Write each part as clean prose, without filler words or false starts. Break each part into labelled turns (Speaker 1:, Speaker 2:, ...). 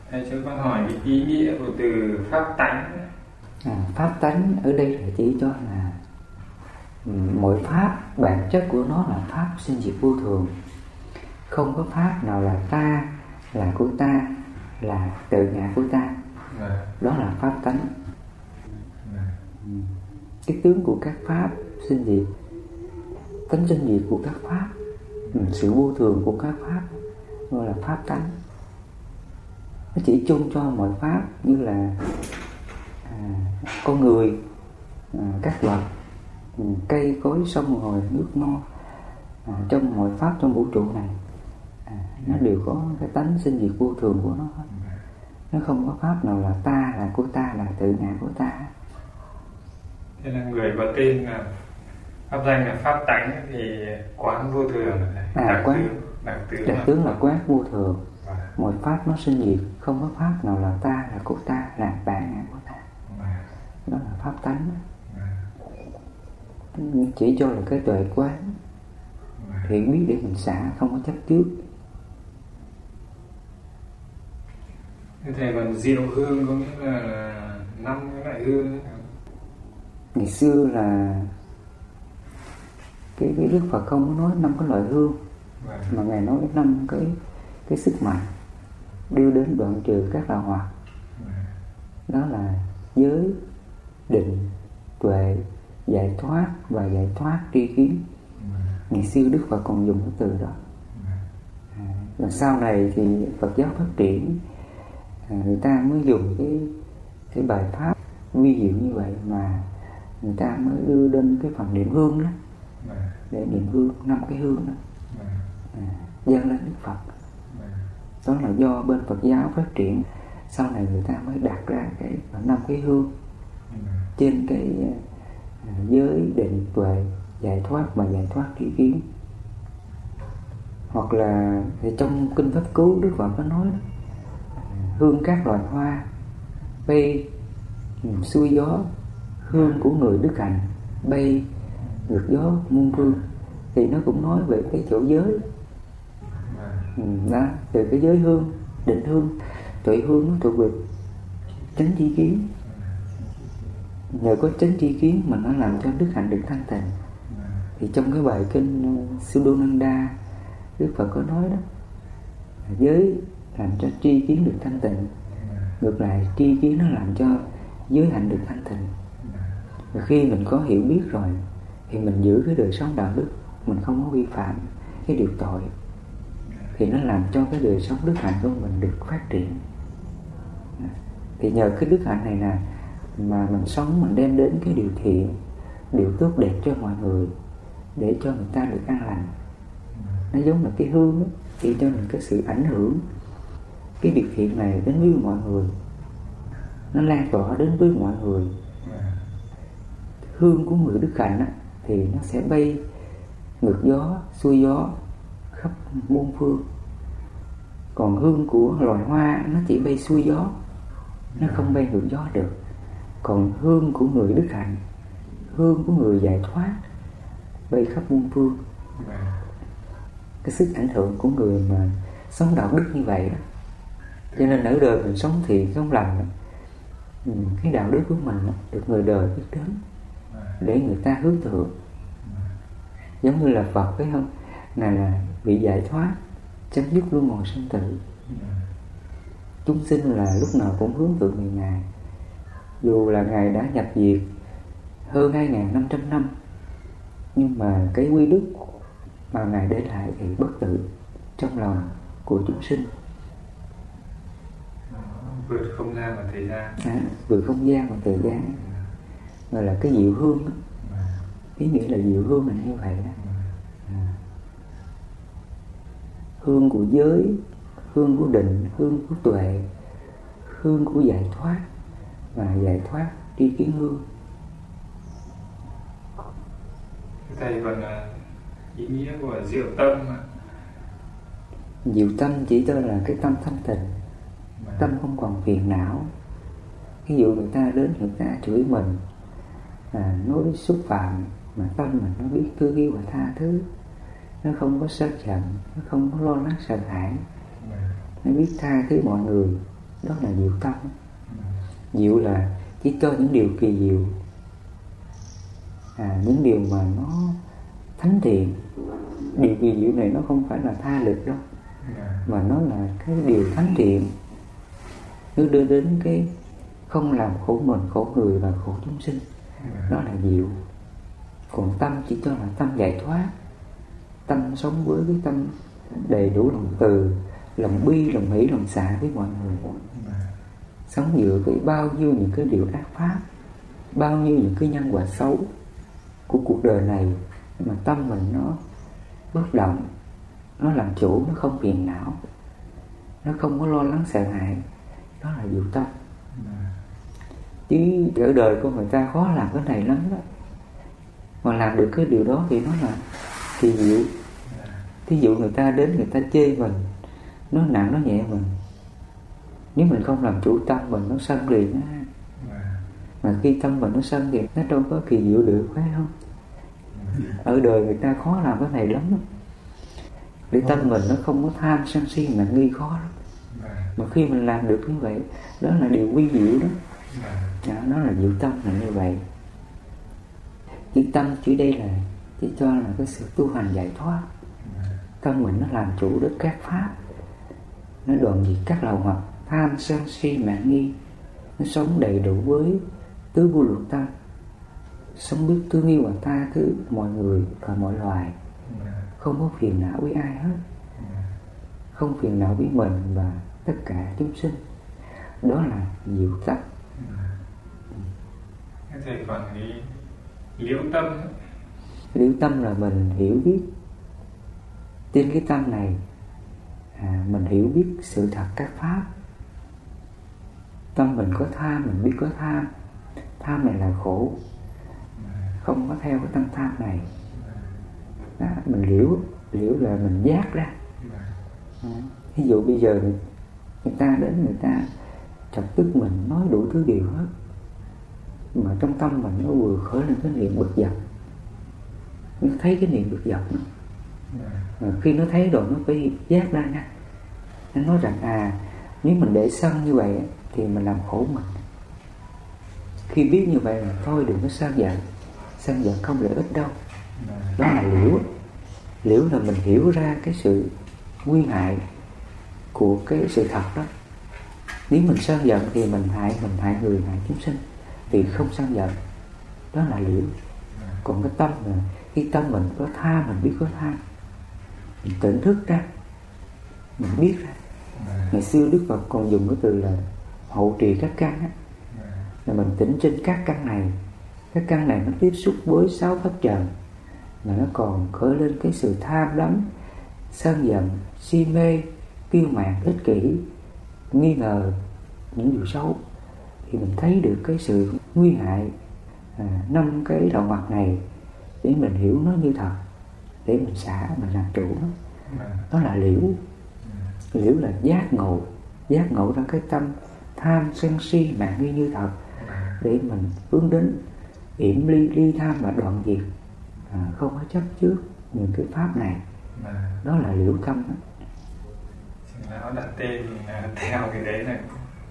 Speaker 1: Thầy cho con hỏi cái ý nghĩa của từ pháp tánh.
Speaker 2: Pháp tánh ở đây là chỉ cho là mỗi pháp bản chất của nó là pháp sinh diệt vô thường. Không có pháp nào là ta, là của ta, là tự ngã của ta. Đó là pháp tánh. Cái tướng của các pháp sinh diệt, tánh sinh diệt của các pháp, sự vô thường của các pháp, gọi là pháp tánh. Nó chỉ chung cho mọi pháp, như là con người, các vật, cây cối, sông hồ, nước non, trong mọi pháp trong vũ trụ này, nó đều có cái tánh sinh diệt vô thường của nó. Nó không có pháp nào là ta, là của ta, là tự ngã của ta.
Speaker 1: Thế là người có tên là pháp danh là pháp tánh thì quán vô thường là đặc tướng
Speaker 2: là quán vô thường. Mọi pháp nó sinh diệt, không có pháp nào là ta, là của ta, là bản ngã của ta. Đó là pháp tánh. Chỉ cho là cái tuệ quán, thì biết để mình xả, không có chấp trước.
Speaker 1: Thầy còn diệu hương có nghĩa là 5 cái loại hương.
Speaker 2: Ngày xưa là cái Đức Phật không có nói 5 cái loại hương, mà Ngài nói 5 cái sức mạnh đưa đến đoạn trừ các đạo hoạt. Đó là giới, định, tuệ, giải thoát và giải thoát tri kiến. Ngày xưa Đức Phật còn dùng cái từ đó. Và sau này thì Phật giáo phát triển, người ta mới dùng cái bài pháp vi diệu như vậy, mà người ta mới đưa đến cái phần niệm hương đó, để niệm hương 5 cái hương đó, dâng lên Đức Phật. Đó là do bên Phật giáo phát triển, sau này người ta mới đặt ra cái 5 cái hương trên cái giới, định, tuệ, giải thoát và giải thoát tri kiến. Hoặc là thì trong kinh Pháp Cú Đức Phật có nói đó, hương các loài hoa, bay xuôi gió, hương của người đức hạnh bay ngược gió muôn phương. Thì nó cũng nói về cái chỗ giới đó, từ cái giới hương, định hương, tuệ hương, nó thuộc về chánh tri kiến. Nhờ có chánh tri kiến mà nó làm cho đức hạnh được thanh tịnh. Thì trong cái bài kinh Sudananda, Đức Phật có nói đó, giới làm cho tri kiến được thanh tịnh, ngược lại tri kiến nó làm cho giới hạnh được thanh tịnh. Và khi mình có hiểu biết rồi thì mình giữ cái đời sống đạo đức, mình không có vi phạm cái điều tội, thì nó làm cho cái đời sống đức hạnh của mình được phát triển. Thì nhờ cái đức hạnh này nè mà mình sống, mình đem đến cái điều thiện, điều tốt đẹp cho mọi người, để cho người ta được an lành. Nó giống là cái hương đó, chỉ cho mình cái sự ảnh hưởng cái điều thiện này đến với mọi người, nó lan tỏa đến với mọi người. Hương của người đức hạnh thì nó sẽ bay ngược gió, xuôi gió khắp muôn phương. Còn hương của loài hoa nó chỉ bay xuôi gió, nó không bay ngược gió được. Còn hương của người đức hạnh, hương của người giải thoát, bay khắp muôn phương. Cái sức ảnh hưởng của người mà sống đạo đức như vậy đó. Cho nên ở đời mình sống thiện, sống lành, cái đạo đức của mình được người đời biết đến, để người ta hướng thượng. Giống như là Phật phải không? Này là vị giải thoát, chấm dứt luân hồi sinh tử. Chúng sinh là lúc nào cũng hướng thượng về Ngài. Dù là Ngài đã nhập diệt hơn 2.500 năm, nhưng mà cái quy đức mà Ngài để lại thì bất tử trong lòng của chúng sinh.
Speaker 1: Vượt không gian và thời gian.
Speaker 2: Vượt không gian và thời gian. Gọi là cái diệu hương đó. Ý nghĩa là diệu hương là như vậy đó. Hương của giới, hương của định, hương của tuệ, hương của giải thoát và giải thoát tri kiến hương.
Speaker 1: Thầy còn ý nghĩa của diệu tâm.
Speaker 2: Diệu tâm chỉ cho là cái tâm thanh tịnh, tâm không còn phiền não. Ví dụ người ta đến, người ta chửi mình, nói xúc phạm, mà tâm mình nó biết thương yêu và tha thứ, nó không có sân giận, nó không có lo lắng sợ hãi, nó biết tha thứ mọi người, Đó là diệu tâm. Diệu là chỉ cho những điều kỳ diệu, những điều mà nó thánh thiện. Điều kỳ diệu này nó không phải là tha lực đâu, mà nó là cái điều thánh thiện, nó đưa đến cái không làm khổ mình, khổ người và khổ chúng sinh. Đó là diệu. Còn tâm chỉ cho là tâm giải thoát, tâm sống với cái tâm đầy đủ lòng từ, lòng bi, lòng hỷ, lòng xả với mọi người, sống dựa với bao nhiêu những cái điều ác pháp, bao nhiêu những cái nhân quả xấu của cuộc đời này, mà tâm mình nó bất động, nó làm chủ, nó không phiền não, nó không có lo lắng sợ hãi. Đó là diệu tâm. Chứ ở đời con người ta khó làm cái này lắm đó, mà làm được cái điều đó thì nó là kỳ diệu. Thí dụ người ta đến, người ta chê mình, nó nặng, nó nhẹ mình, nếu mình không làm chủ tâm mình, nó sân liền á. Mà khi tâm mình nó sân thì nó đâu có kỳ diệu được, phải không? Ở đời người ta khó làm cái này lắm đó. Để tâm mình nó không có tham sân si mà nghi khó lắm. Mà khi mình làm được như vậy, đó là điều quy diệu đó. Nó là diệu tâm là như vậy. Chữ tâm chỉ đây là chỉ cho là cái sự tu hành giải thoát. Tâm mình nó làm chủ được các pháp, nó đoạn diệt các lậu hoặc tham sân si mạn nghi, nó sống đầy đủ với tứ vô lượng tâm, sống biết thương yêu và tha thứ mọi người và mọi loài, không có phiền não với ai hết, không phiền não với mình và tất cả chúng sinh. Đó là diệu tâm.
Speaker 1: Thầy còn cái liễu tâm.
Speaker 2: Liễu tâm là mình hiểu biết. Trên cái tâm này mình hiểu biết sự thật các pháp. Tâm mình có tham, mình biết có tham. Tham này là khổ, không có theo cái tâm tham này. Đó, mình liễu là mình giác ra. Ví dụ bây giờ người ta đến, người ta chọc tức mình, nói đủ thứ điều hết, mà trong tâm mình nó vừa khởi lên cái niệm bực dọc. Nó thấy cái niệm bực dọc nữa. Khi nó thấy rồi nó phải giác ra nha. Nó nói rằng nếu mình để sân như vậy thì mình làm khổ mình. Khi biết như vậy là thôi đừng có sân giận. Sân giận không lợi ích đâu. Đó là liễu. Liễu là mình hiểu ra cái sự nguy hại của cái sự thật đó. Nếu mình sân giận thì mình hại người, hại chúng sinh, thì không sân giận. Đó là liễu. Còn cái tâm là khi tâm mình có tham, mình biết có tham, mình tỉnh thức ra, mình biết ra. Ngày xưa Đức Phật còn dùng cái từ là hậu trì các căn á, là mình tỉnh trên các căn này. Các căn này nó tiếp xúc với 6 pháp trần, mà nó còn khởi lên cái sự tham đắm, sân giận, si mê, kiêu mạn, ích kỷ, nghi ngờ những điều xấu. Thì mình thấy được cái sự nguy hại 5 cái lậu hoặc này, để mình hiểu nó như thật, để mình xả, mình làm chủ nó. Đó là liễu. Liễu là giác ngộ ra cái tâm tham sân si mạn nghi như thật, để mình hướng đến yểm ly tham và đoạn diệt, không có chấp trước những cái pháp này. Đó là liễu tâm đó.
Speaker 1: Nó đặt tên theo cái đấy này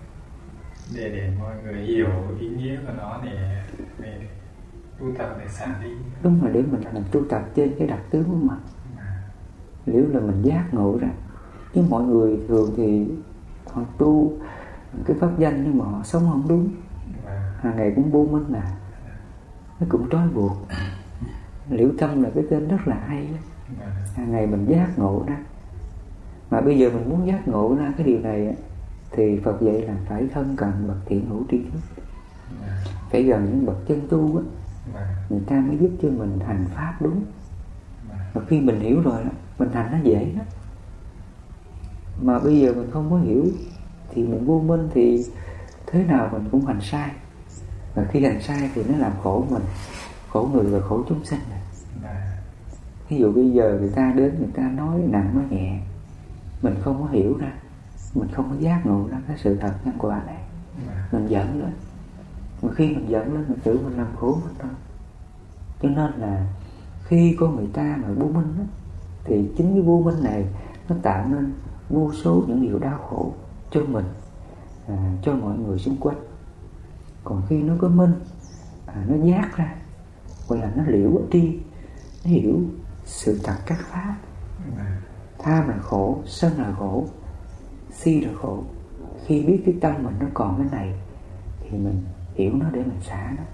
Speaker 1: để mọi người hiểu ý nghĩa của nó, để tu tập để xả đi.
Speaker 2: Đúng rồi, để mình tu tập trên cái đặc tướng của mình. Liễu là mình giác ngộ ra. Chứ mọi người thường thì họ tu cái pháp danh nhưng mà họ sống không đúng, hàng ngày cũng bu minh nó cũng trói buộc. Liễu tâm là cái tên rất là hay đó. Hàng ngày mình giác ngộ ra. Mà bây giờ mình muốn giác ngộ ra cái điều này thì Phật dạy là phải thân cận bậc thiện hữu tri thức, phải gần những bậc chân tu á, người ta mới giúp cho mình hành pháp đúng. Và khi mình hiểu rồi đó, mình hành nó dễ đó. Mà bây giờ mình không có hiểu thì mình vô minh, thì thế nào mình cũng hành sai. Và khi hành sai thì nó làm khổ mình, khổ người và khổ chúng sinh này. Ví dụ bây giờ người ta đến, người ta nói nặng nói nhẹ, mình không có hiểu ra, mình không có giác ngộ ra cái sự thật nhân quả này, mình giận lên. Mà khi mình giận lên, mình tự mình làm khổ mình thôi. Cho nên là khi có người ta mà vô minh đó, thì chính cái vô minh này nó tạo nên vô số những điều đau khổ cho mình, cho mọi người xung quanh. Còn khi nó có minh, nó giác ra, gọi là nó liễu tri, nó hiểu sự thật các pháp. Tham là khổ, sân là khổ, si là khổ. Khi biết cái tâm mình nó còn cái này thì mình hiểu nó để mình xả nó.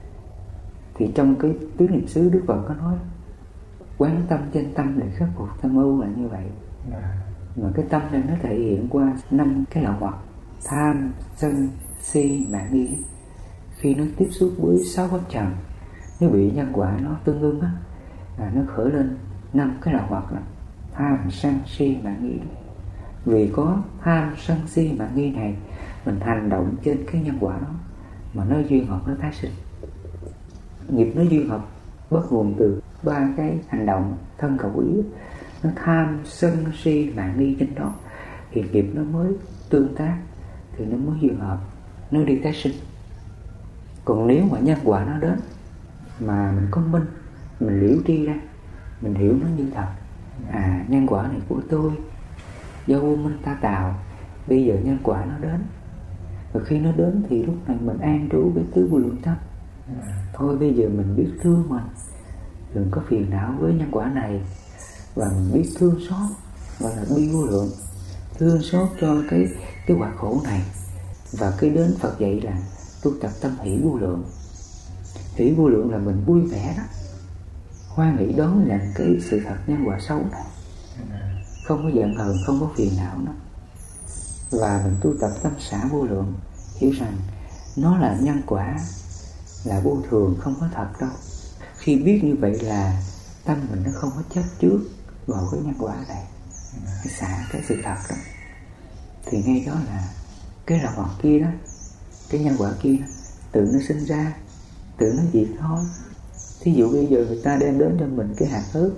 Speaker 2: Thì trong cái tứ niệm xứ Đức Phật có nói quán tâm trên tâm để khắc phục tham ưu là như vậy. Mà cái tâm này nó thể hiện qua 5 cái lậu hoặc: tham, sân, si, mạn, nghi. Khi nó tiếp xúc với 6 pháp trần, nó bị nhân quả nó tương ưng á, nó khởi lên 5 cái lậu hoặc là tham, sân, si, mạn, nghi. Vì có tham, sân, si, mạn, nghi này, mình hành động trên cái nhân quả đó mà nó duyên hợp nó tái sinh. Nghiệp nó duyên hợp bắt nguồn từ 3 cái hành động thân khẩu ý. Nó tham, sân, si, mạn, nghi trên đó thì nghiệp nó mới tương tác, thì nó mới duyên hợp, nó đi tái sinh. Còn nếu mà nhân quả nó đến mà mình có minh, mình liễu tri ra, mình hiểu nó như thật, nhân quả này của tôi, do vô minh ta tạo, bây giờ nhân quả nó đến. Và khi nó đến thì lúc này mình an trú với tứ vô lượng tâm. Thôi bây giờ mình biết thương mình, đừng có phiền não với nhân quả này, và mình biết thương xót, gọi là bi vô lượng, thương xót cho cái quả khổ này. Và cái đến Phật dạy là tu tập tâm hỷ vô lượng. Hỷ vô lượng là mình vui vẻ đó, hoan hỷ đón nhận cái sự thật nhân quả xấu này, không có giận hờn, không có phiền não nữa. Và mình tu tập tâm xả vô lượng, hiểu rằng nó là nhân quả, là vô thường, không có thật đâu. Khi biết như vậy là tâm mình nó không có chấp trước vào cái nhân quả này, cái xả cái sự thật đó, thì ngay đó là cái lậu hoặc kia đó, cái nhân quả kia đó, tự nó sinh ra, tự nó diệt thôi. Thí dụ bây giờ người ta đem đến cho mình cái hạt ớt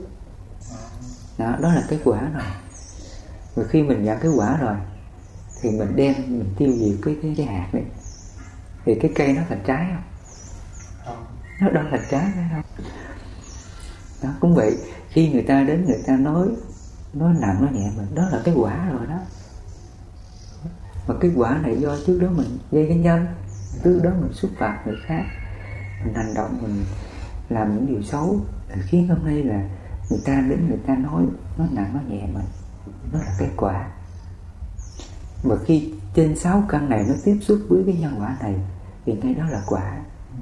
Speaker 2: đó, đó là cái quả rồi. Và khi mình nhận cái quả rồi thì mình đem, mình tiêu diệt cái hạt này, thì cái cây nó thành trái không? Nó đâu thành trái phải không? Đó cũng vậy, khi người ta đến người ta nói nặng nói nhẹ mình, đó là cái quả rồi đó. Mà cái quả này do trước đó mình gây cái nhân, trước đó mình xúc phạm người khác, mình hành động, mình làm những điều xấu, thì khiến hôm nay là người ta đến người ta nói nặng nói nhẹ mình, đó là cái quả. Mà khi trên 6 căn này nó tiếp xúc với cái nhân quả này thì ngay đó là quả.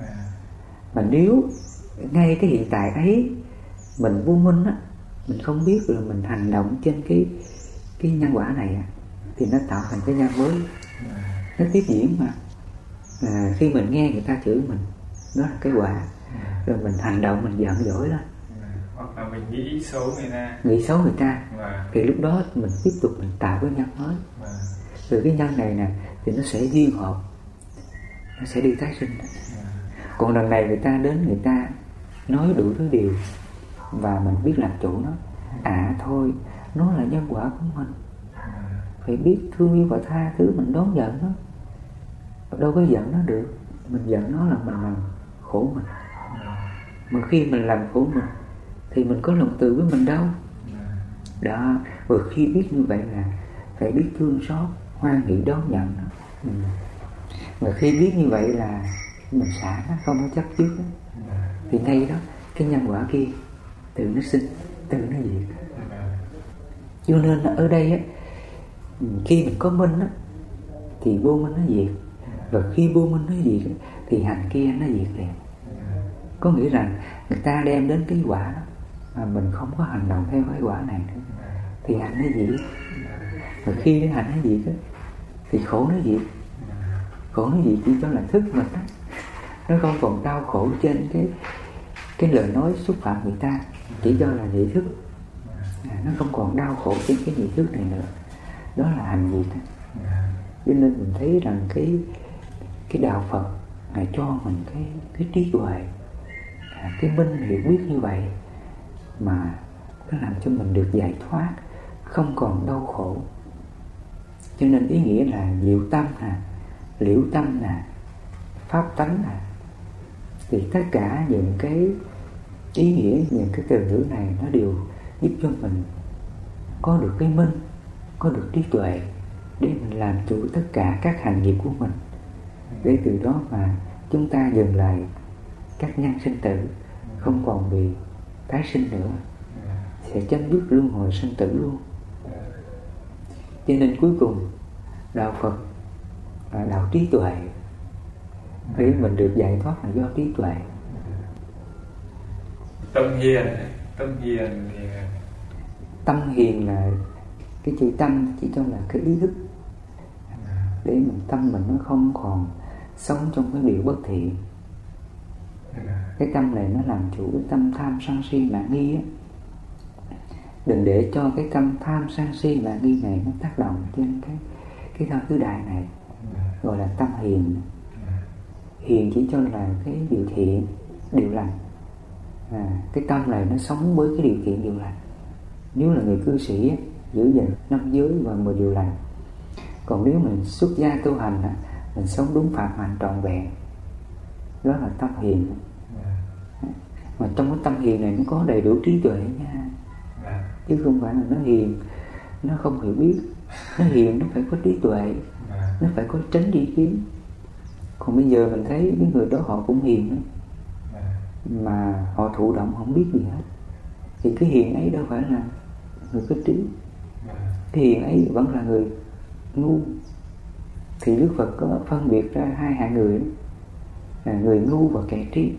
Speaker 2: Mà nếu ngay cái hiện tại ấy mình vô minh á, mình không biết là mình hành động trên cái nhân quả này thì nó tạo thành cái nhân mới, nó tiếp diễn mà. Khi mình nghe người ta chửi mình, đó là cái quả. Rồi mình hành động, mình giận dỗi lên,
Speaker 1: hoặc là mình nghĩ xấu người ta,
Speaker 2: thì lúc đó mình tiếp tục mình tạo cái nhân mới. Từ cái nhân này nè thì nó sẽ duyên hợp, nó sẽ đi tái sinh. Còn lần này người ta đến, người ta nói đủ thứ điều và mình biết làm chủ nó. Thôi, nó là nhân quả của mình, phải biết thương yêu và tha thứ, mình đón nhận nó. Đâu có giận nó được, mình giận nó là mình làm khổ mình. Mà khi mình làm khổ mình thì mình có lòng từ với mình đâu. Đó, và khi biết như vậy là phải biết thương xót, hoan hỷ đón nhận nó. Và khi biết như vậy là mình xả nó, không có chấp trước đó. Thì ngay đó cái nhân quả kia tự nó sinh, tự nó diệt. Cho nên là ở đây á, khi mình có minh á thì vô minh nó diệt, và khi vô minh nó diệt thì hành kia nó diệt liền. Có nghĩa rằng người ta đem đến cái quả đó mà mình không có hành động theo cái quả này nữa thì hành nó diệt. Và khi cái hành nó diệt á thì khổ nó diệt. Khổ nó diệt chỉ cho là thức mình đó, nó không còn đau khổ trên cái lời nói xúc phạm người ta, chỉ cho là nhị thức. Nó không còn đau khổ trên cái nhị thức này nữa, đó là hành diệt. Cho nên mình thấy rằng cái đạo Phật Ngài cho mình cái trí huệ, cái minh hiểu biết như vậy mà nó làm cho mình được giải thoát, không còn đau khổ. Cho nên ý nghĩa là diệu tâm nè, liễu tâm nè, pháp tánh nè, thì tất cả những cái ý nghĩa, những cái từ ngữ này nó đều giúp cho mình có được cái minh, có được trí tuệ, để mình làm chủ tất cả các hành nghiệp của mình, để từ đó mà chúng ta dừng lại các nhân sinh tử, không còn bị tái sinh nữa, sẽ chấm dứt luân hồi sinh tử luôn. Cho nên cuối cùng đạo Phật là đạo trí tuệ, để mình được giải thoát là do trí tuệ.
Speaker 1: Tâm hiền thì
Speaker 2: tâm hiền là cái chữ tâm chỉ cho là cái ý thức, để mình tâm mình nó không còn sống trong cái điều bất thiện. Cái tâm này nó làm chủ cái tâm tham sân si mạng nghi á. Đừng để cho cái tâm tham sân si mạng nghi này nó tác động trên cái thân tứ đại này, gọi là tâm hiền. Hiền chỉ cho là cái điều thiện, điều lành. Cái tâm này nó sống với cái điều thiện, điều lành. Nếu là người cư sĩ giữ gìn 5 giới và 10 điều lành. Còn nếu mình xuất gia tu hành, mình sống đúng phạm hạnh trọn vẹn, đó là tâm hiền. Mà trong cái tâm hiền này nó có đầy đủ trí tuệ nha, chứ không phải là nó hiền nó không hiểu biết. Nó hiền nó phải có trí tuệ, nó phải có chánh tri kiến. Còn bây giờ mình thấy cái người đó họ cũng hiền đó, mà họ thụ động không biết gì hết, thì cái hiền ấy đâu phải là người có trí. Cái hiền ấy vẫn là người ngu. Thì Đức Phật có phân biệt ra hai hạng người, người ngu và kẻ trí.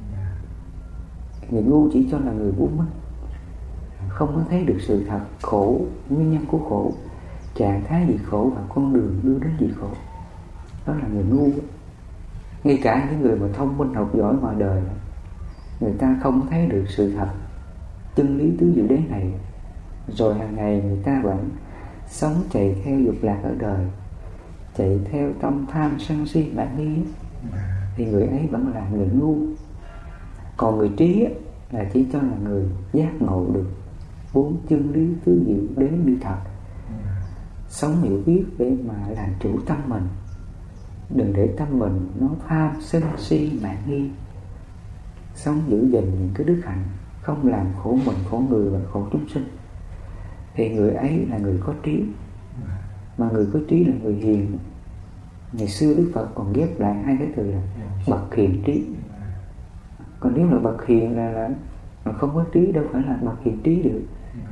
Speaker 2: Người ngu chỉ cho là người vô minh, không có thấy được sự thật khổ, nguyên nhân của khổ, trạng thái diệt khổ và con đường đưa đến diệt khổ. Đó là người ngu. Ngay cả những người mà thông minh học giỏi ngoài đời, người ta không thấy được sự thật chân lý tứ diệu đế này, rồi hàng ngày người ta vẫn sống chạy theo dục lạc ở đời, chạy theo tâm tham sân si mạn nghi, thì người ấy vẫn là người ngu. Còn người trí là chỉ cho là người giác ngộ được 4 chân lý tứ diệu đế như thật, sống hiểu biết để mà làm chủ tâm mình. Đừng để tâm mình nó tham sân si mạn nghi, sống giữ gìn những cái đức hạnh, không làm khổ mình, khổ người và khổ chúng sinh, thì người ấy là người có trí. Mà người có trí là người hiền. Ngày xưa Đức Phật còn ghép lại hai cái từ là bậc hiền trí. Còn nếu là bậc hiền là không có trí, đâu phải là bậc hiền trí được.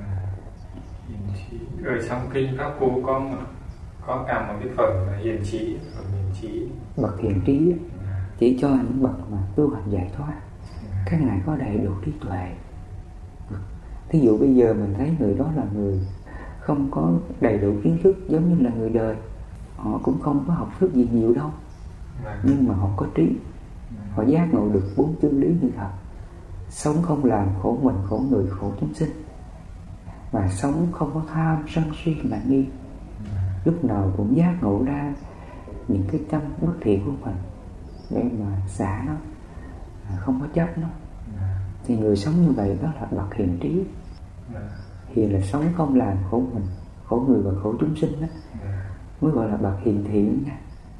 Speaker 1: Ở trong kinh các cô có cả một cái phần là hiền trí, phần hiền trí.
Speaker 2: Bậc hiền trí chỉ cho những bậc mà tu hành giải thoát, các ngài có đầy đủ trí tuệ. Thí dụ bây giờ mình thấy người đó là người không có đầy đủ kiến thức, giống như là người đời, họ cũng không có học thức gì nhiều đâu, nhưng mà họ có trí, họ giác ngộ được 4 chân lý như thật, sống không làm khổ mình, khổ người, khổ chúng sinh, và sống không có tham sân si mạn nghi, lúc nào cũng giác ngộ ra những cái tâm bất thiện của mình để mà xả nó, không có chấp nó. Thì người sống như vậy đó là bậc hiền trí. Hiền là sống không làm khổ mình, khổ người và khổ chúng sinh đó, mới gọi là bậc hiền thiện nha.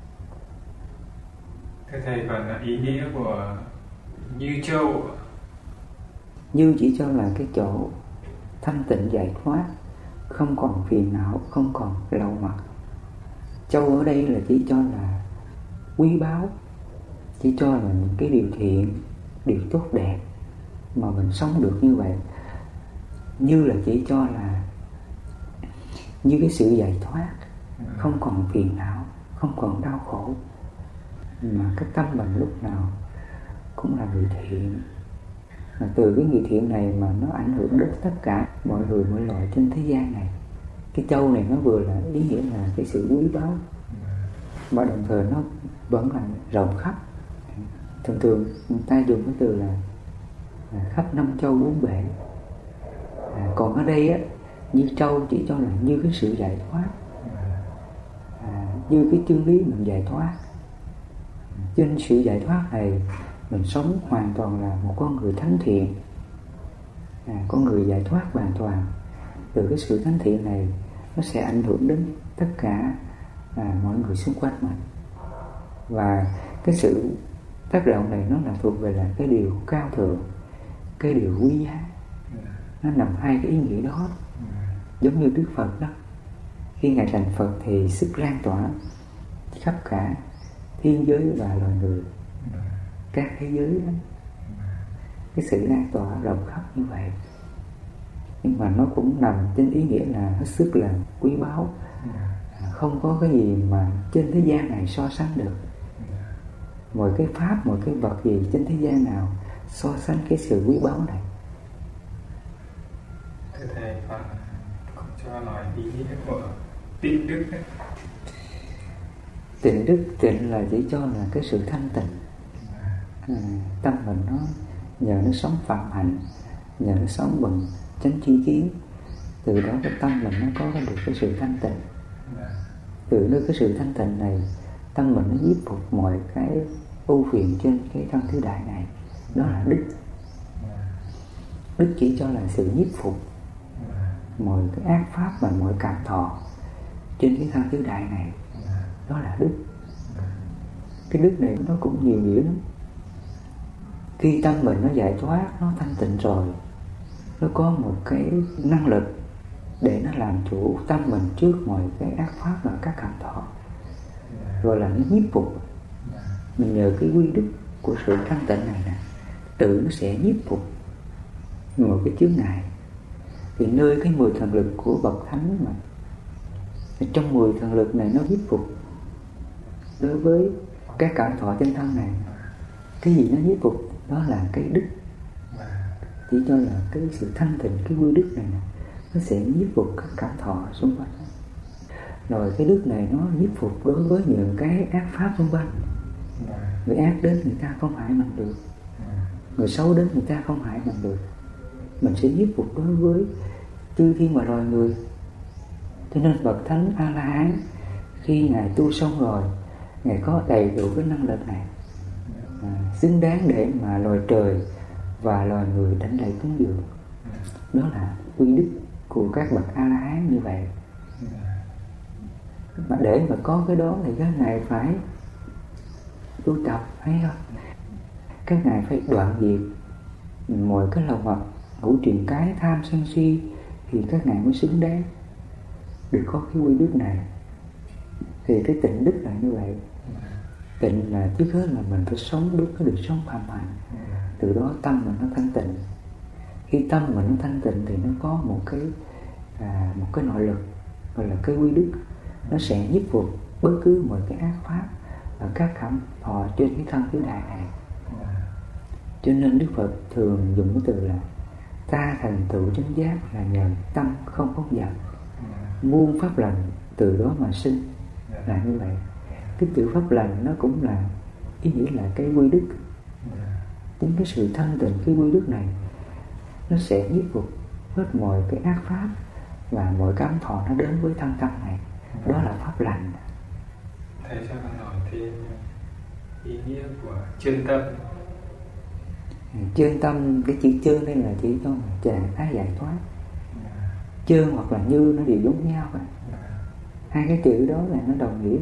Speaker 1: Thế thầy còn ý nghĩa của Như Châu?
Speaker 2: Như chỉ cho là cái chỗ thanh tịnh giải thoát, không còn phiền não, không còn lậu hoặc. Châu ở đây là chỉ cho là quý báu, chỉ cho là những cái điều thiện, điều tốt đẹp mà mình sống được như vậy. Như là chỉ cho là như cái sự giải thoát, không còn phiền não, không còn đau khổ, mà cái tâm mình lúc nào cũng là người thiện. Mà từ cái người thiện này mà nó ảnh hưởng đến tất cả mọi người, mọi loài trên thế gian này. Cái châu này nó vừa là ý nghĩa là cái sự quý báu, mà đồng thời nó vẫn là rộng khắp. Thường thường người ta dùng cái từ là khắp 5 châu 4 bể. Còn ở đây á, như châu chỉ cho là như cái sự giải thoát, như cái chân lý mình giải thoát. Trên sự giải thoát này mình sống hoàn toàn là một con người thánh thiện, con người giải thoát hoàn toàn. Từ cái sự thánh thiện này nó sẽ ảnh hưởng đến tất cả mọi người xung quanh mình. Và cái sự tác động này nó là thuộc về là cái điều cao thượng, cái điều quý giá. Nó nằm hai cái ý nghĩa đó. Giống như Đức Phật đó, Khi Ngài thành Phật thì sức lan tỏa khắp cả thiên giới và loài người, các thế giới đó. Cái sự lan tỏa rộng khắp như vậy, nhưng mà nó cũng nằm trên ý nghĩa là hết sức là quý báu. Không có cái gì mà trên thế gian này so sánh được. Mọi cái pháp, mọi cái vật gì trên thế gian nào so sánh cái sự quý báu này.
Speaker 1: Thưa Thầy, con cho nói ý nghĩa của tịnh đức ấy.
Speaker 2: Tịnh đức, tịnh là chỉ cho là cái sự thanh tịnh. Tâm mình nó nhờ nó sống phạm hạnh, nhờ nó sống bằng chánh tri kiến, từ đó cái tâm mình nó có được cái sự thanh tịnh. Từ nơi cái sự thanh tịnh này, tâm mình nó nhiếp phục mọi cái ưu phiền trên cái thân tứ đại này. Đó là đức. Đức chỉ cho là sự nhiếp phục mọi cái ác pháp và mọi cảm thọ trên cái thân tứ đại này. Đó là đức. Cái đức này nó cũng nhiều nghĩa lắm. Khi tâm mình nó giải thoát, nó thanh tịnh rồi, nó có một cái năng lực để nó làm chủ tâm mình trước mọi cái ác pháp và các cảm thọ, rồi là nó nhiếp phục. Mình nhờ cái quy đức của sự thanh tịnh này nè, tự nó sẽ nhiếp phục một cái chướng ngại. Thì nơi cái 10 thần lực của bậc thánh mà, trong 10 thần lực này nó nhiếp phục đối với các cảm thọ trên thân này. Cái gì nó nhiếp phục? Đó là cái đức. Chỉ cho là cái sự thanh tịnh, cái quy đức này nè, nó sẽ nhiếp phục các cảm thọ xung quanh. Rồi cái đức này nó nhiếp phục đối với những cái ác pháp xung quanh. Người ác đến người ta không hại mình được, người xấu đến người ta không hại mình được. Mình sẽ nhiếp phục đối với chư thiên và loài người. Cho nên bậc thánh A-la-hán khi Ngài tu xong rồi, Ngài có đầy đủ cái năng lực này, xứng đáng để mà loài trời và loài người đánh lạy cúng dường. Đó là quy đức của các bậc A-la-hán như vậy. Mà để mà có cái đó thì các ngài phải tu tập, thấy không? Các ngài phải đoạn diệt mọi cái lầu hoặc ngũ triền cái tham sân si, thì các ngài mới xứng đáng được có cái quy đức này. Thì cái tịnh đức là như vậy. Tịnh là trước hết là mình phải sống đúng cái đời sống phạm hạnh, từ đó tâm mình nó thanh tịnh. Khi tâm mình nó thanh tịnh thì nó có một cái nội lực gọi là cái quy đức, nó sẽ nhiếp phục bất cứ mọi cái ác pháp và các cảm thọ trên cái thân tứ đại này. Cho nên Đức Phật thường dùng cái từ là ta thành tựu chánh giác là nhờ tâm không bốc giận, muôn pháp lành từ đó mà sinh, là như vậy. Cái chữ pháp lành nó cũng là ý nghĩa là cái quy đức. Chính cái sự thanh tịnh, cái quy đức này nó sẽ nhiếp phục hết mọi cái ác pháp và mọi cảm thọ nó đến với thân tâm này. Đó là pháp lành.
Speaker 1: Thầy cho con hỏi thêm ý nghĩa của chuyên tâm.
Speaker 2: Chuyên tâm, cái chữ chuyên đây là chỉ cho trạng thái giải thoát. Chuyên hoặc là như nó đều giống nhau vậy. Hai cái chữ đó là nó đồng nghĩa.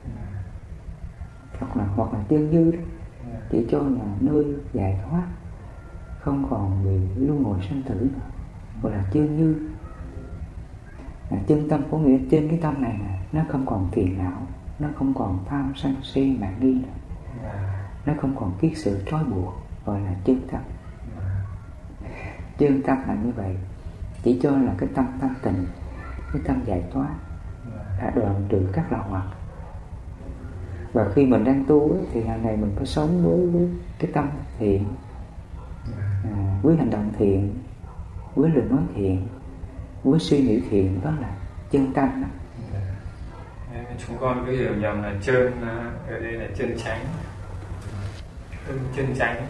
Speaker 2: Hoặc là chuyên như đó, chỉ cho là nơi giải thoát, không còn bị luân hồi sanh tử nữa, gọi là chuyên như. Chân tâm có nghĩa trên cái tâm này nè, nó không còn phiền não, nó không còn tham sân si mạn nghi nữa, nó không còn kiết sự trói buộc, gọi là chân tâm. Chân tâm là như vậy, chỉ cho là cái tâm thanh tịnh, cái tâm giải thoát, đã đoạn trừ các lậu hoặc. Và khi mình đang tu thì hàng ngày mình phải sống với cái tâm thiện, với hành động thiện, với lời nói thiện, với suy nghĩ thiện. Đó là chân tâm đó.
Speaker 1: Chúng con cứ hiểu nhầm là chân ở đây là chân chánh, chân chánh.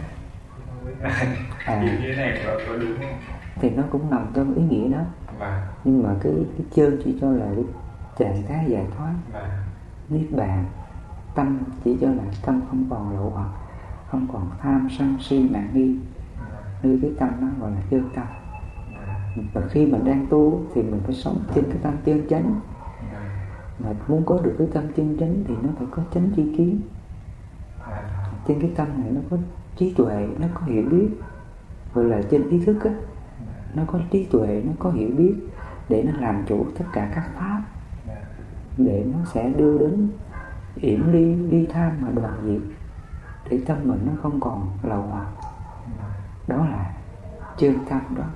Speaker 1: Ý nghĩa này có đúng không?
Speaker 2: Thì nó cũng nằm trong ý nghĩa đó. Nhưng mà cái chân chỉ cho là cái trạng thái giải thoát, niết bàn. Tâm chỉ cho là tâm không còn lậu hoặc, không còn tham sân si mạn nghi. Nơi cái tâm đó gọi là chân tâm. Và khi mình đang tu thì mình phải sống trên cái tâm chân chánh. Mà muốn có được cái tâm chân chánh thì nó phải có chánh tri kiến. Trên cái tâm này nó có trí tuệ, nó có hiểu biết, gọi là trên ý thức á, nó có trí tuệ, nó có hiểu biết để nó làm chủ tất cả các pháp. để nó sẽ đưa đến yểm ly tham mà đoạn diệt, để tâm mình nó không còn lậu hoặc. Đó là chân tâm đó.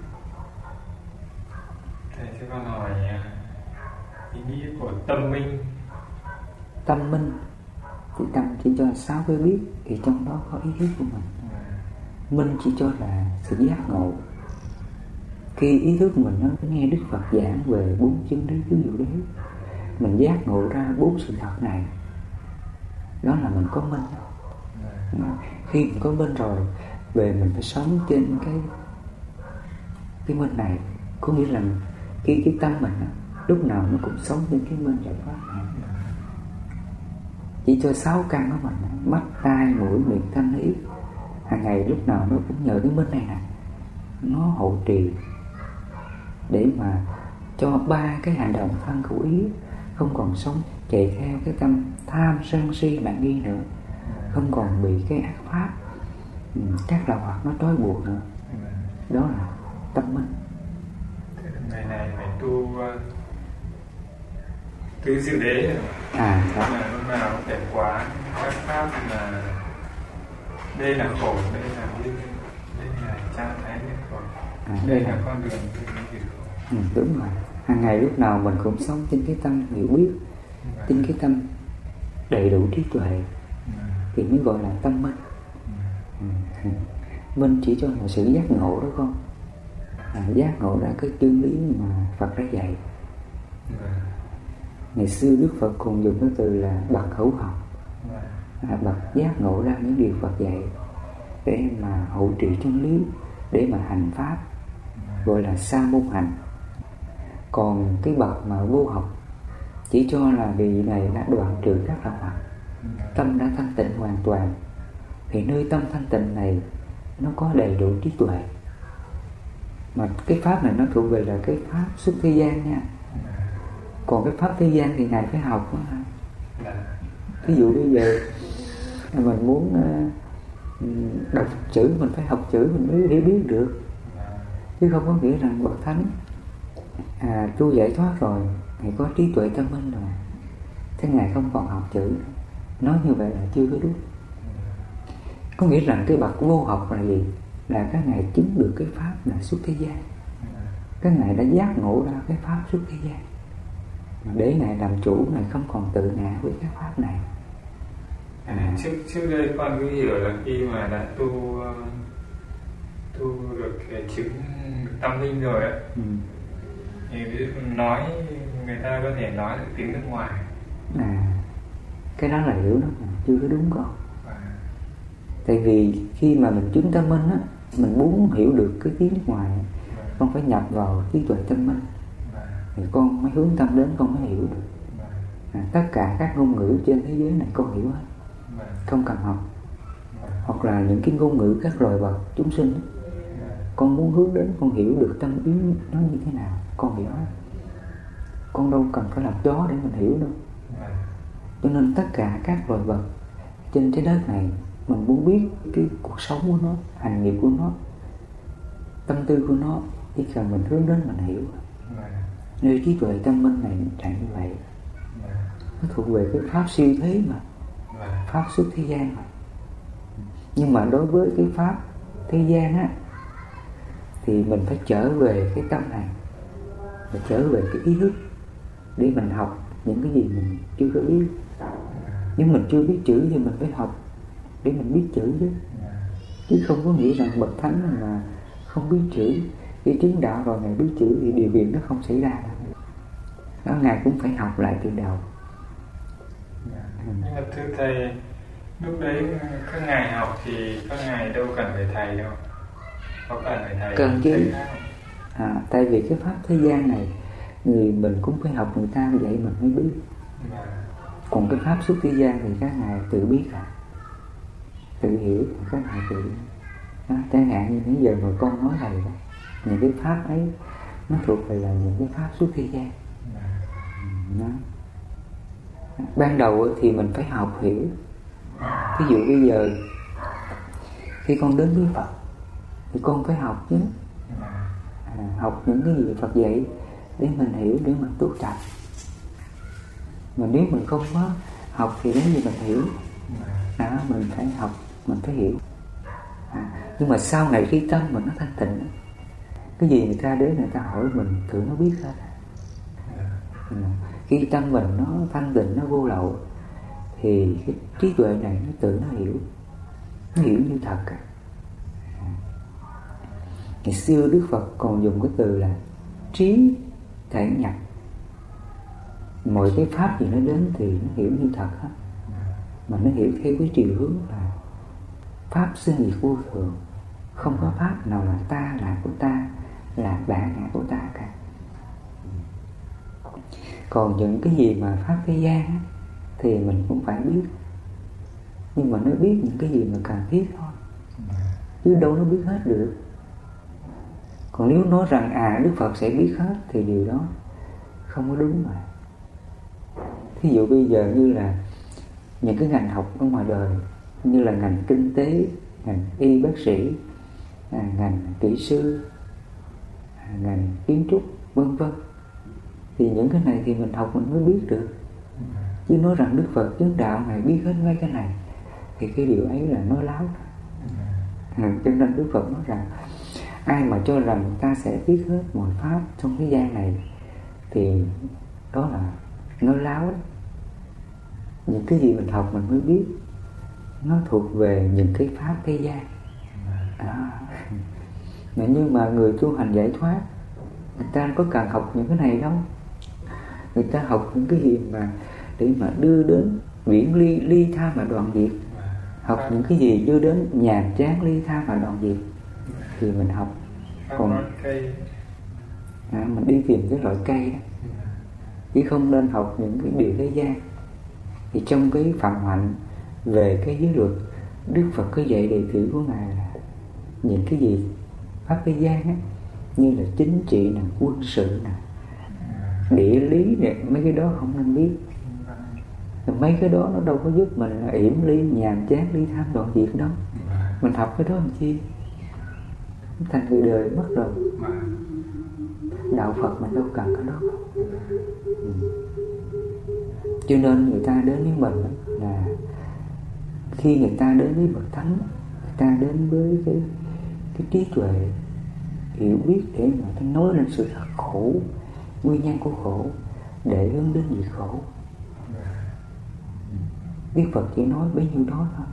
Speaker 1: Thầy cho con hỏi ý nghĩa của tâm minh.
Speaker 2: Tâm minh thì tâm chỉ cho 6 cái biết, thì trong đó có ý thức của mình. Minh chỉ cho là sự giác ngộ. Khi ý thức mình nó nghe Đức Phật giảng về 4 chân đế tứ diệu đế, mình giác ngộ ra 4 sự thật này, đó là mình có minh. Khi mình có minh rồi, về mình phải sống trên cái minh này. Có nghĩa là cái tâm mình lúc nào nó cũng sống trên cái minh giải thoát này. Chỉ cho 6 căn của mình, mắt, tai, mũi, miệng, thân, ý, hàng ngày lúc nào nó cũng nhờ cái minh này nè, nó hộ trì để mà cho 3 cái hành động thân khẩu ý không còn sống chạy theo cái tâm tham sân si mạng nghi nữa, không còn bị cái ác pháp các lậu hoặc nó trói buộc nữa. Đó là tâm minh.
Speaker 1: Ngày này phải tu tứ diệu đế rồi. Là lúc nào cũng phải quá các pháp là đây là khổ, đây là linh, đây là trạng thái niết khổ, đây là con đường tu khổ.
Speaker 2: Đúng rồi. Hàng ngày lúc nào mình cũng sống trên cái tâm hiểu biết, trên cái tâm đầy đủ trí tuệ, thì mới gọi là tâm minh. Minh chỉ cho là sự giác ngộ đó con. Giác ngộ ra cái chân lý mà Phật đã dạy. Ngày xưa Đức Phật còn dùng cái từ là bậc hữu học, bậc giác ngộ ra những điều Phật dạy để mà hộ trì chân lý, để mà hành pháp, gọi là sa môn hành. Còn cái bậc mà vô học chỉ cho là vị này đã đoạn trừ các lậu hoặc, tâm đã thanh tịnh hoàn toàn, thì nơi tâm thanh tịnh này nó có đầy đủ trí tuệ. Mà cái pháp này nó thuộc về là cái pháp xuất thế gian nha. Còn cái pháp thế gian thì Ngài phải học đó. Ví dụ bây giờ mình muốn đọc chữ, mình phải học chữ mình mới hiểu biết được, chứ không có nghĩa rằng bậc thánh tu giải thoát rồi, Ngài có trí tuệ tâm minh rồi, thế Ngài không còn học chữ. Nói như vậy là chưa có đúng. Có nghĩa rằng cái bậc vô học là gì? Là các Ngài chứng được cái pháp là xuất thế gian. Các Ngài đã giác ngộ ra cái pháp xuất thế gian, để Ngài làm chủ, Ngài không còn tự ngã với cái pháp này.
Speaker 1: Trước đây con cứ hiểu là khi mà đã tu được cái chứng tâm linh rồi á, thì nói người ta có thể nói được tiếng nước ngoài.
Speaker 2: Cái đó là hiểu đó mà chưa có đúng con. Tại vì khi mà mình chứng tâm minh á, mình muốn hiểu được cái tiếng nước ngoài, con phải nhập vào trí tuệ tâm minh, thì con mới hướng tâm đến, con mới hiểu được. Tất cả các ngôn ngữ trên thế giới này con hiểu hết, không cần học. Hoặc là những cái ngôn ngữ các loài vật chúng sinh đó, con muốn hướng đến, con hiểu được tâm ý nó như thế nào, con hiểu hết. Con đâu cần phải làm chó để mình hiểu đâu. Cho nên tất cả các loài vật trên trái đất này, mình muốn biết cái cuộc sống của nó, hành nghiệp của nó, tâm tư của nó, chỉ cần mình hướng đến mình hiểu. Nơi trí tuệ tâm minh này trạng như vậy, nó thuộc về cái pháp siêu thế mà, pháp xuất thế gian mà. Nhưng mà đối với cái pháp thế gian á, thì mình phải trở về cái tâm này, và trở về cái ý thức để mình học những cái gì mình chưa có biết. Nhưng mình chưa biết chữ thì mình phải học để mình biết chữ chứ không có nghĩa rằng bậc thánh mà không biết chữ, khi chứng đạo rồi Ngài biết chữ thì điều việc nó không xảy ra đó. Ngài cũng phải học lại từ đầu.
Speaker 1: Nhưng mà thưa thầy, lúc đấy các ngài học thì các ngài đâu cần phải thầy đâu, có cần phải thầy
Speaker 2: cần chứ. Tại vì cái pháp thế gian này người mình cũng phải học người ta vậy mình mới biết. Còn cái pháp xuất thế gian thì các ngài tự biết tự hiểu, các ngài tự đó. Chẳng hạn như bây giờ mà con nói thầy đó, những cái pháp ấy nó thuộc về là những cái pháp xuất thế gian đó. Ban đầu thì mình phải học hiểu. Ví dụ bây giờ khi con đến với Phật thì con phải học chứ. Học những cái gì Phật dạy để mình hiểu, để mình tu tập. Mà nếu mình không có học thì đến gì mình hiểu. Đó, mình phải học, mình phải hiểu. Nhưng mà sau này khi tâm mình nó thanh tịnh, cái gì người ta đến người ta hỏi mình tự nó biết hết. Khi tâm mình nó thanh tịnh, nó vô lậu, thì cái trí tuệ này nó tự nó hiểu như thật. Ngày xưa Đức Phật còn dùng cái từ là trí thể nhập. Mọi cái pháp gì nó đến thì nó hiểu như thật hết, mà nó hiểu theo cái chiều hướng là pháp sinh diệt vô thường, không có pháp nào là ta, là của ta, là bạn, là của ta cả. Còn những cái gì mà pháp thế gian á, thì mình cũng phải biết, nhưng mà nó biết những cái gì mà cần thiết thôi, chứ đâu nó biết hết được. Còn nếu nói rằng Đức Phật sẽ biết hết thì điều đó không có đúng mà. Thí dụ bây giờ như là những cái ngành học ở ngoài đời, như là ngành kinh tế, ngành y bác sĩ, ngành kỹ sư, ngành kiến trúc, vân vân, thì những cái này thì mình học mình mới biết được. Chứ nói rằng Đức Phật chứng đạo Ngài biết hết mấy cái này thì cái điều ấy là nói láo. Cho nên Đức Phật nói rằng ai mà cho rằng ta sẽ biết hết mọi pháp trong thế gian này thì đó là nói láo đó. Những cái gì mình học mình mới biết, nó thuộc về những cái pháp thế gian. Nhưng mà người tu hành giải thoát, người ta có cần học những cái này đâu. Người ta học những cái gì mà để mà đưa đến viễn ly tha mà đoạn diệt. Học những cái gì đưa đến nhàm chán ly tha mà đoạn diệt thì mình học. Còn mình đi tìm cái loại cây đó, chứ không nên học những cái điều thế gian. Thì trong cái phạm hạnh về cái giới luật, Đức Phật có dạy đệ tử của Ngài là những cái gì pháp thế gian á, như là chính trị nè, quân sự nè, địa lý nè, mấy cái đó không nên biết. Mấy cái đó nó đâu có giúp mình là yểm ly, nhàm chán, ly tham đoạn diệt đâu. Mình học cái đó làm chi? Thành người đời mất rồi. Đạo Phật mình đâu cần cái đó. Cho nên người ta đến với mình là khi người ta đến với bậc thánh, người ta đến với cái trí tuệ hiểu biết để mà ta nói lên sự thật khổ, nguyên nhân của khổ, để hướng đến diệt khổ. Đức Phật chỉ nói bấy nhiêu đó thôi.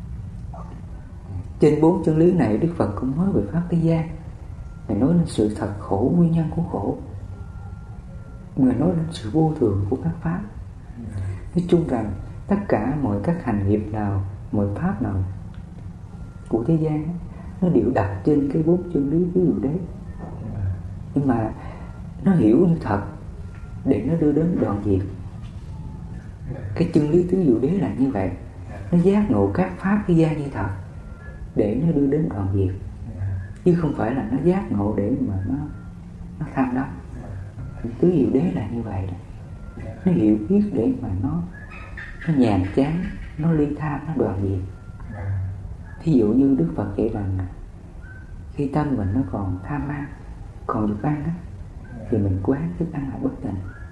Speaker 2: Trên 4 chân lý này Đức Phật cũng nói về pháp thế gian. Ngài nói lên sự thật khổ, nguyên nhân của khổ. Ngài nói lên sự vô thường của các pháp. Nói chung rằng tất cả mọi các hành nghiệp nào, mọi pháp nào của thế gian nó đều đặt trên cái 4 chân lý tứ diệu đế. Nhưng mà nó hiểu như thật để nó đưa đến đoạn diệt. Cái chân lý tứ diệu đế là như vậy. Nó giác ngộ các pháp thế gian như thật để nó đưa đến đoạn diệt, chứ không phải là nó giác ngộ để mà nó tham đắm. Tứ diệu đế là như vậy đó. Nó hiểu biết để mà nó nhàm chán, nó ly tham, nó đoạn diệt. Thí dụ như Đức Phật dạy rằng khi tâm mình nó còn tham ăn, còn dục ăn á, thì mình quán thức ăn là bất tịnh.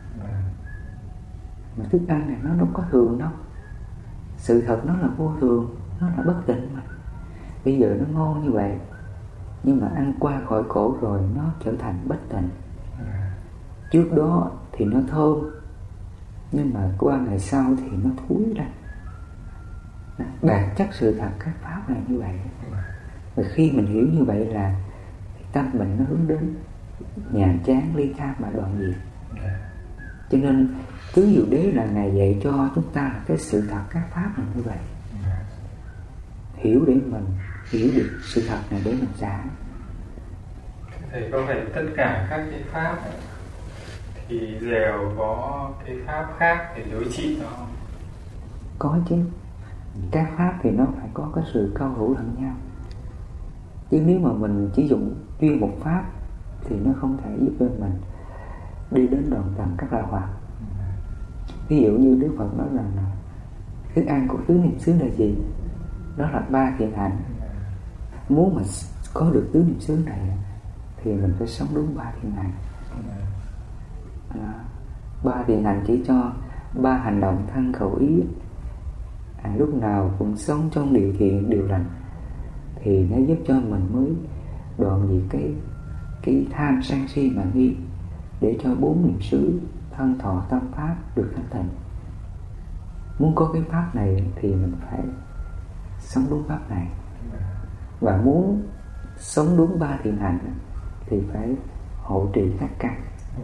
Speaker 2: Mà thức ăn này nó đâu có thường đâu. Sự thật nó là vô thường, nó là bất tịnh mà. Bây giờ nó ngon như vậy, nhưng mà ăn qua khỏi khổ rồi nó trở thành bất tịnh. Trước đó thì nó thơm, nhưng mà qua ngày sau thì nó thúi ra. Bản chất sự thật các pháp là như vậy. Và khi mình hiểu như vậy là tâm mình nó hướng đến nhàm chán, ly tham và đoạn diệt. Cho nên tứ diệu đế là Ngài dạy cho chúng ta là cái sự thật các pháp là như vậy. Hiểu để mình hiểu được sự thật này để mình xả.
Speaker 1: Thầy có phải tất cả các cái pháp thì đều có cái pháp khác để đối trị đó không?
Speaker 2: Có chứ. Các pháp thì nó phải có cái sự câu hữu lẫn nhau. Chứ nếu mà mình chỉ dùng riêng một pháp thì nó không thể giúp cho mình đi đến đoạn tầm các loại hoạt. Ví dụ như Đức Phật nói rằng là thức ăn của tứ niệm xứ là gì? Đó là 3 thiện hạnh. Muốn mà có được tứ niệm xứ này thì mình phải sống đúng 3 thiện hạnh. 3 thiện hạnh chỉ cho ba hành động thân khẩu ý lúc nào cũng sống trong điều thiện điều lành, thì nó giúp cho mình mới đoạn diệt cái tham sân si mạng nghi, để cho bốn niệm xứ thân thọ tâm pháp được thanh tịnh. Muốn có cái pháp này thì mình phải sống đúng pháp này, và muốn sống đúng ba thiện hạnh thì phải hộ trì các căn.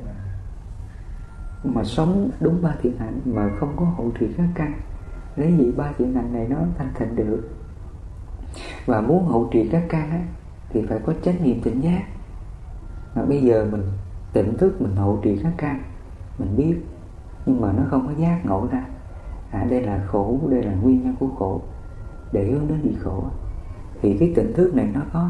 Speaker 2: Mà sống đúng ba thiện hạnh mà không có hộ trì các căn, lấy gì ba thiện hạnh này nó thanh tịnh được? Và muốn hộ trì các căn thì phải có chánh niệm tỉnh giác. Mà bây giờ mình tỉnh thức mình hộ trì các căn, mình biết, nhưng mà nó không có giác ngộ ra đây là khổ, đây là nguyên nhân của khổ, để hướng đến diệt khổ. Thì cái tỉnh thức này nó có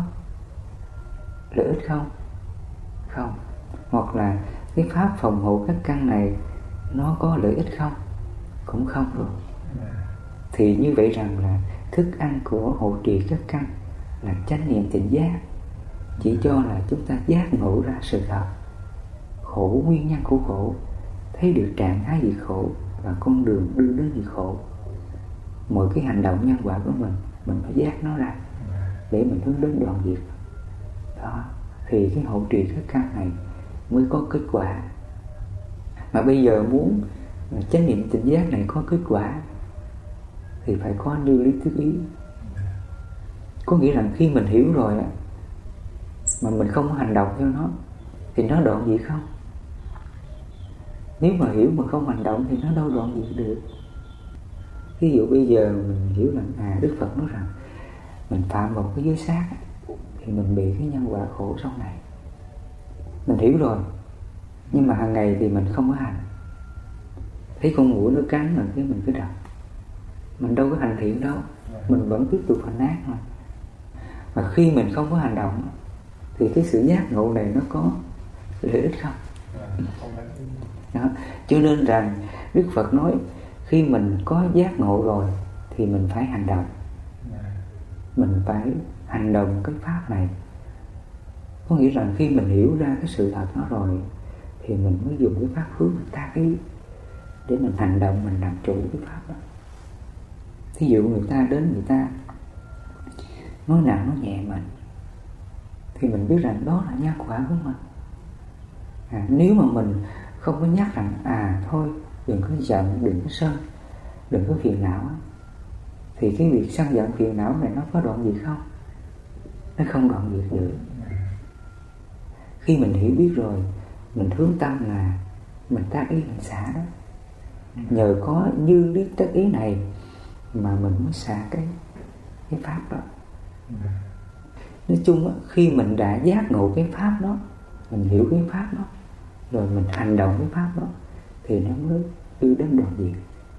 Speaker 2: lợi ích không? Không. Hoặc là cái pháp phòng hộ các căn này nó có lợi ích không? Cũng không rồi. Thì như vậy rằng là thức ăn của hộ trì các căn là chánh niệm tỉnh giác, chỉ cho là chúng ta giác ngộ ra sự thật khổ, nguyên nhân của khổ, thấy được trạng thái diệt khổ và con đường đưa đến diệt khổ. Mọi cái hành động nhân quả của mình phải giác nó ra để mình hướng đến đoạn diệt. Đó, thì cái hộ trì các căn này mới có kết quả. Mà bây giờ muốn chánh niệm tỉnh giác này có kết quả thì phải có như lý thức ý. Có nghĩa là khi mình hiểu rồi mà mình không có hành động theo nó thì nó đoạn diệt không? Nếu mà hiểu mà không hành động thì nó đâu đoạn diệt được. Ví dụ bây giờ mình hiểu là Đức Phật nói rằng mình phạm vào cái giới sát thì mình bị cái nhân quả khổ sau này. Mình hiểu rồi, nhưng mà hàng ngày thì mình không có hành. Thấy con muỗi nó cắn mình cái mình cứ đập, mình đâu có hành thiện đâu, mình vẫn tiếp tục hành ác thôi. Mà khi mình không có hành động thì cái sự giác ngộ này nó có lợi ích không? Đó. Cho nên rằng Đức Phật nói khi mình có giác ngộ rồi thì mình phải hành động. Mình phải hành động cái pháp này. Có nghĩa là khi mình hiểu ra cái sự thật đó rồi thì mình mới dùng cái pháp hướng tác ý để mình hành động, mình làm chủ cái pháp đó. Thí dụ người ta đến, người ta nói nặng nói nhẹ mình thì mình biết rằng đó là nhân quả của mình. Nếu mà mình không có nhắc rằng thôi đừng có giận, đừng có sân, đừng có phiền não, thì cái việc sân giận phiền não này nó có đoạn diệt không? Nó không đoạn diệt được. Khi mình hiểu biết rồi, mình hướng tâm là mình tác ý mình xả đó. Nhờ có như lý tác ý này mà mình mới xả cái pháp đó. Nói chung khi mình đã giác ngộ cái pháp đó, mình hiểu cái pháp đó, rồi mình hành động cái pháp đó thì nó mới đưa đến đoạn diệt.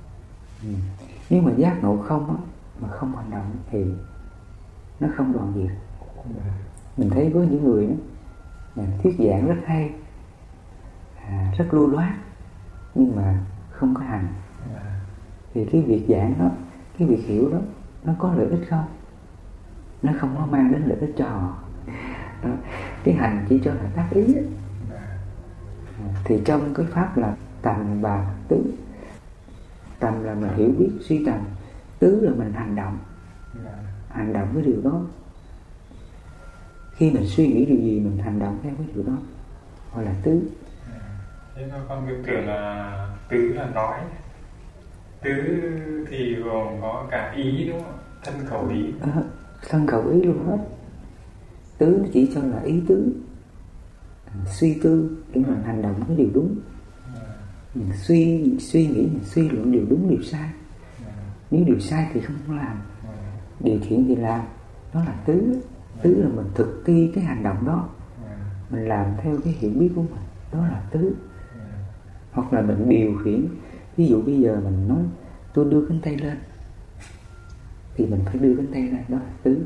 Speaker 2: Nếu mà giác ngộ không mà không hành động thì nó không đoạn diệt. Mình thấy có những người đó thuyết giảng rất hay, rất lưu loát, nhưng mà không có hành. Thì cái việc giảng đó, cái việc hiểu đó, nó có lợi ích không? Nó không có mang đến lợi ích cho họ. Đó. Cái hành chỉ cho là tác ý. Thì trong cái pháp là tầm và tứ. Tầm là mình hiểu biết suy tầm, tứ là mình hành động. Hành động cái điều đó. Khi mình suy nghĩ điều gì mình hành động theo cái điều đó, gọi là tứ.
Speaker 1: Thế con cứ tưởng là tứ là nói. Tứ thì gồm có cả ý đúng không? Thân khẩu ý.
Speaker 2: Thân khẩu ý luôn hết. Tứ nó chỉ cho là ý tứ, suy tư để mình hành động cái điều đúng. Mình suy nghĩ, mình suy luận điều đúng điều sai. Nếu điều sai thì không làm, điều thiện thì làm. Đó là tứ. Tứ là mình thực thi cái hành động đó, mình làm theo cái hiểu biết của mình. Đó là tứ. Hoặc là mình điều khiển. Ví dụ bây giờ mình nói tôi đưa cánh tay lên thì mình phải đưa cánh tay lên. Đó là tứ.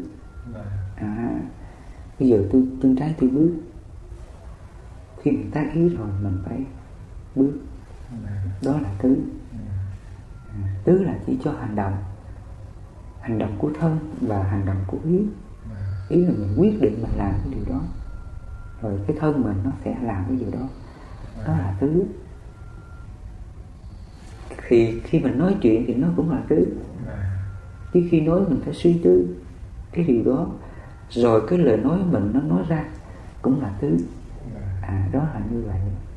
Speaker 2: Bây giờ tôi chân trái tôi bước, khi mình tác ý rồi mình phải bước. Đó là tứ. Tứ là chỉ cho hành động. Hành động của thân và hành động của ý. Ý là mình quyết định mình làm cái điều đó, rồi cái thân mình nó sẽ làm cái điều đó. Đó là tứ. thì khi mình nói chuyện thì nó cũng là tứ. Chứ khi nói mình phải suy tư cái điều đó, rồi cái lời nói mình nó nói ra cũng là tứ. Đó là như vậy.